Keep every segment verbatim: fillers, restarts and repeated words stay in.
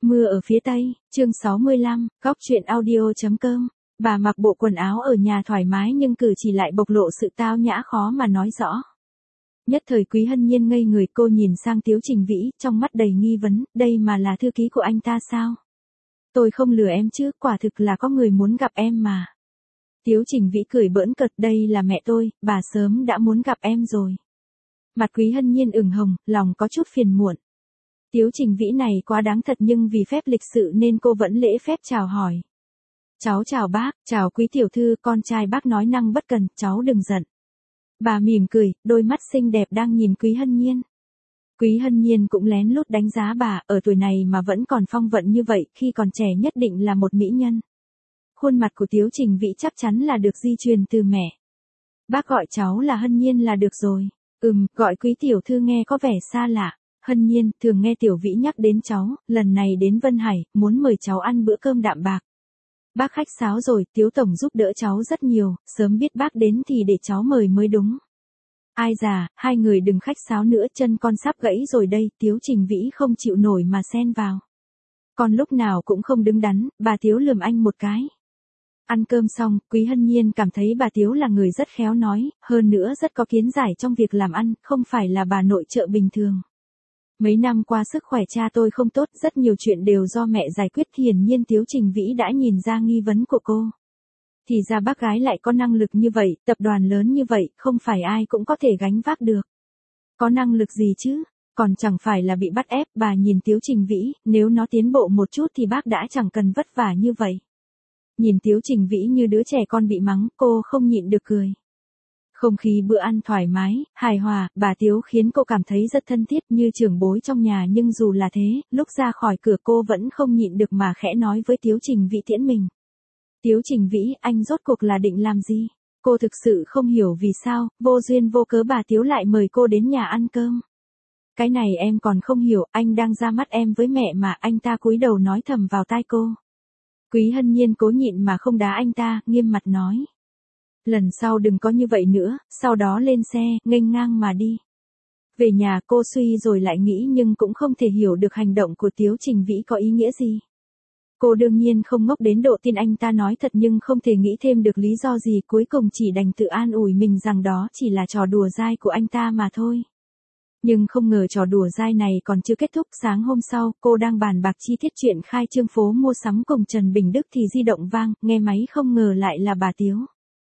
Mưa ở phía Tây, chương sáu mươi lăm, góc truyện audio chấm com. Bà mặc bộ quần áo ở nhà thoải mái nhưng cử chỉ lại bộc lộ sự tao nhã khó mà nói rõ. Nhất thời Quý Hân Nhiên ngây người, cô nhìn sang Tiếu Trình Vĩ, trong mắt đầy nghi vấn, đây mà là thư ký của anh ta sao? Tôi không lừa em chứ, quả thực là có người muốn gặp em mà. Tiếu Trình Vĩ cười bỡn cợt, đây là mẹ tôi, bà sớm đã muốn gặp em rồi. Mặt Quý Hân Nhiên ửng hồng, lòng có chút phiền muộn. Tiếu Trình Vĩ này quá đáng thật nhưng vì phép lịch sự nên cô vẫn lễ phép chào hỏi. Cháu chào bác, chào Quý tiểu thư, con trai bác nói năng bất cần, cháu đừng giận. Bà mỉm cười, đôi mắt xinh đẹp đang nhìn Quý Hân Nhiên. Quý Hân Nhiên cũng lén lút đánh giá bà, ở tuổi này mà vẫn còn phong vận như vậy, khi còn trẻ nhất định là một mỹ nhân. Khuôn mặt của Tiếu Trình Vĩ chắc chắn là được di truyền từ mẹ. Bác gọi cháu là Hân Nhiên là được rồi. Ừm, gọi Quý tiểu thư nghe có vẻ xa lạ. Hân Nhiên, thường nghe Tiểu Vĩ nhắc đến cháu, lần này đến Vân Hải, muốn mời cháu ăn bữa cơm đạm bạc. Bác khách sáo rồi, Tiếu Tổng giúp đỡ cháu rất nhiều, sớm biết bác đến thì để cháu mời mới đúng. Ai già, hai người đừng khách sáo nữa, chân con sắp gãy rồi đây, Tiếu Trình Vĩ không chịu nổi mà xen vào. Con lúc nào cũng không đứng đắn, bà Tiếu lườm anh một cái. Ăn cơm xong, Quý Hân Nhiên cảm thấy bà Tiếu là người rất khéo nói, hơn nữa rất có kiến giải trong việc làm ăn, không phải là bà nội trợ bình thường. Mấy năm qua sức khỏe cha tôi không tốt, rất nhiều chuyện đều do mẹ giải quyết, hiển nhiên Tiếu Trình Vĩ đã nhìn ra nghi vấn của cô. Thì ra bác gái lại có năng lực như vậy, tập đoàn lớn như vậy, không phải ai cũng có thể gánh vác được. Có năng lực gì chứ, còn chẳng phải là bị bắt ép, bà nhìn Tiếu Trình Vĩ, nếu nó tiến bộ một chút thì bác đã chẳng cần vất vả như vậy. Nhìn Tiếu Trình Vĩ như đứa trẻ con bị mắng, cô không nhịn được cười. Không khí bữa ăn thoải mái, hài hòa, bà Tiếu khiến cô cảm thấy rất thân thiết như trưởng bối trong nhà, nhưng dù là thế, lúc ra khỏi cửa cô vẫn không nhịn được mà khẽ nói với Tiếu Trình Vĩ tiễn mình. Tiếu Trình Vĩ, anh rốt cuộc là định làm gì? Cô thực sự không hiểu vì sao, vô duyên vô cớ bà Tiếu lại mời cô đến nhà ăn cơm. Cái này em còn không hiểu, anh đang ra mắt em với mẹ mà, anh ta cúi đầu nói thầm vào tai cô. Quý Hân Nhiên cố nhịn mà không đá anh ta, nghiêm mặt nói. Lần sau đừng có như vậy nữa, sau đó lên xe, nghênh ngang mà đi. Về nhà cô suy rồi lại nghĩ nhưng cũng không thể hiểu được hành động của Tiếu Trình Vĩ có ý nghĩa gì. Cô đương nhiên không ngốc đến độ tin anh ta nói thật nhưng không thể nghĩ thêm được lý do gì, cuối cùng chỉ đành tự an ủi mình rằng đó chỉ là trò đùa dai của anh ta mà thôi. Nhưng không ngờ trò đùa dai này còn chưa kết thúc, sáng hôm sau, cô đang bàn bạc chi tiết chuyện khai trương phố mua sắm cùng Trần Bình Đức thì di động vang, nghe máy không ngờ lại là bà Tiếu.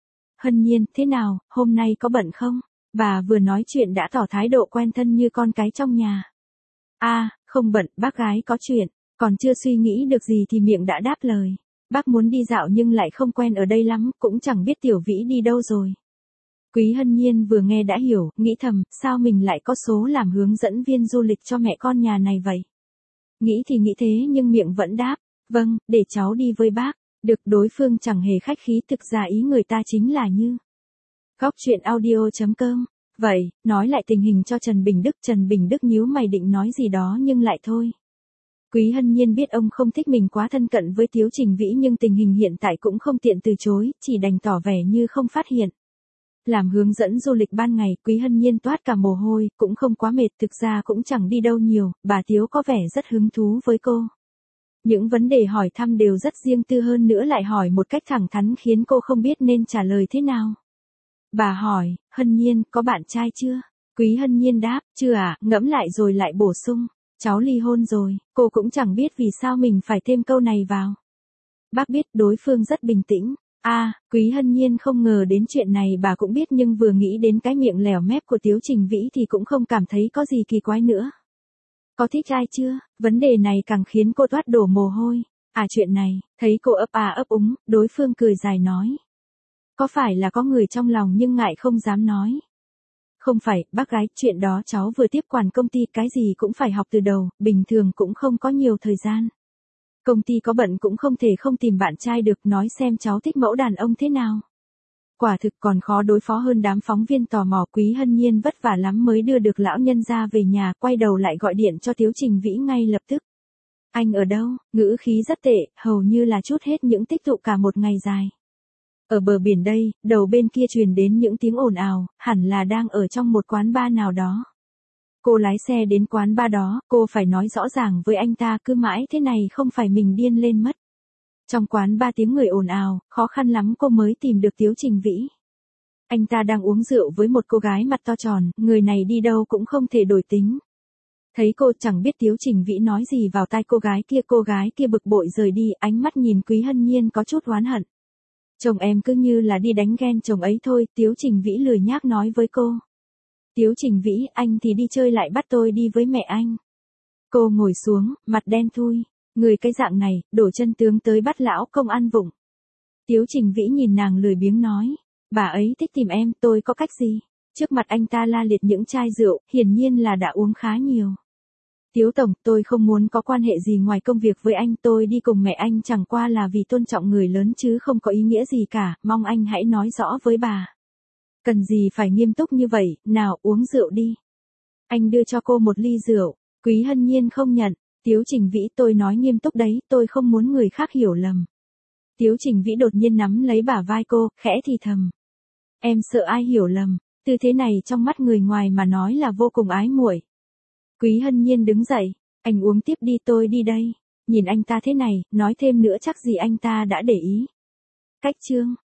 Hân Nhiên, thế nào, hôm nay có bận không? Bà vừa nói chuyện đã tỏ thái độ quen thân như con cái trong nhà. A, à, không bận, bác gái có chuyện, còn chưa suy nghĩ được gì thì miệng đã đáp lời. Bác muốn đi dạo nhưng lại không quen ở đây lắm, cũng chẳng biết Tiểu Vĩ đi đâu rồi. Quý Hân Nhiên vừa nghe đã hiểu, nghĩ thầm, sao mình lại có số làm hướng dẫn viên du lịch cho mẹ con nhà này vậy? Nghĩ thì nghĩ thế nhưng miệng vẫn đáp, vâng, để cháu đi với bác. Được, đối phương chẳng hề khách khí, thực ra ý người ta chính là như. Góc truyện audio chấm com. Vậy, nói lại tình hình cho Trần Bình Đức, Trần Bình Đức nhíu mày định nói gì đó nhưng lại thôi. Quý Hân Nhiên biết ông không thích mình quá thân cận với Tiếu Trình Vĩ nhưng tình hình hiện tại cũng không tiện từ chối, chỉ đành tỏ vẻ như không phát hiện. Làm hướng dẫn du lịch ban ngày, Quý Hân Nhiên toát cả mồ hôi, cũng không quá mệt, thực ra cũng chẳng đi đâu nhiều, bà Tiếu có vẻ rất hứng thú với cô. Những vấn đề hỏi thăm đều rất riêng tư, hơn nữa lại hỏi một cách thẳng thắn khiến cô không biết nên trả lời thế nào. Bà hỏi, Hân Nhiên, có bạn trai chưa? Quý Hân Nhiên đáp, chưa ạ, à, ngẫm lại rồi lại bổ sung, cháu ly hôn rồi, cô cũng chẳng biết vì sao mình phải thêm câu này vào. Bác biết đối phương rất bình tĩnh. A, à, Quý Hân Nhiên không ngờ đến chuyện này bà cũng biết nhưng vừa nghĩ đến cái miệng lèo mép của Tiếu Trình Vĩ thì cũng không cảm thấy có gì kỳ quái nữa. Có thích ai chưa? Vấn đề này càng khiến cô toát đổ mồ hôi. À chuyện này, thấy cô ấp à ấp úng, đối phương cười dài nói. Có phải là có người trong lòng nhưng ngại không dám nói? Không phải, bác gái, chuyện đó cháu vừa tiếp quản công ty, cái gì cũng phải học từ đầu, bình thường cũng không có nhiều thời gian. Công ty có bận cũng không thể không tìm bạn trai được, nói xem cháu thích mẫu đàn ông thế nào. Quả thực còn khó đối phó hơn đám phóng viên tò mò. Quý Hân Nhiên vất vả lắm mới đưa được lão nhân ra về nhà, quay đầu lại gọi điện cho Tiếu Trình Vĩ ngay lập tức. Anh ở đâu? Ngữ khí rất tệ, hầu như là trút hết những tích tụ cả một ngày dài. Ở bờ biển đây, đầu bên kia truyền đến những tiếng ồn ào, hẳn là đang ở trong một quán bar nào đó. Cô lái xe đến quán bar đó, cô phải nói rõ ràng với anh ta, cứ mãi thế này không phải mình điên lên mất. Trong quán ba tiếng người ồn ào, khó khăn lắm cô mới tìm được Tiếu Trình Vĩ. Anh ta đang uống rượu với một cô gái mặt to tròn, người này đi đâu cũng không thể đổi tính. Thấy cô chẳng biết Tiếu Trình Vĩ nói gì vào tai cô gái kia, cô gái kia bực bội rời đi, ánh mắt nhìn Quý Hân Nhiên có chút oán hận. Chồng em cứ như là đi đánh ghen chồng ấy thôi, Tiếu Trình Vĩ lười nhác nói với cô. Tiếu Trình Vĩ, anh thì đi chơi lại bắt tôi đi với mẹ anh. Cô ngồi xuống, mặt đen thui, người cái dạng này, đổ chân tướng tới bắt lão công ăn vụng. Tiếu Trình Vĩ nhìn nàng lười biếng nói, bà ấy thích tìm em, tôi có cách gì? Trước mặt anh ta la liệt những chai rượu, hiển nhiên là đã uống khá nhiều. Tiếu Tổng, tôi không muốn có quan hệ gì ngoài công việc với anh, tôi đi cùng mẹ anh chẳng qua là vì tôn trọng người lớn chứ không có ý nghĩa gì cả, mong anh hãy nói rõ với bà. Cần gì phải nghiêm túc như vậy, nào uống rượu đi. Anh đưa cho cô một ly rượu, Quý Hân Nhiên không nhận, Tiếu Trình Vĩ, tôi nói nghiêm túc đấy, tôi không muốn người khác hiểu lầm. Tiếu Trình Vĩ đột nhiên nắm lấy bả vai cô, khẽ thì thầm. Em sợ ai hiểu lầm, tư thế này trong mắt người ngoài mà nói là vô cùng ái muội. Quý Hân Nhiên đứng dậy, anh uống tiếp đi, tôi đi đây. Nhìn anh ta thế này, nói thêm nữa chắc gì anh ta đã để ý. Cách chương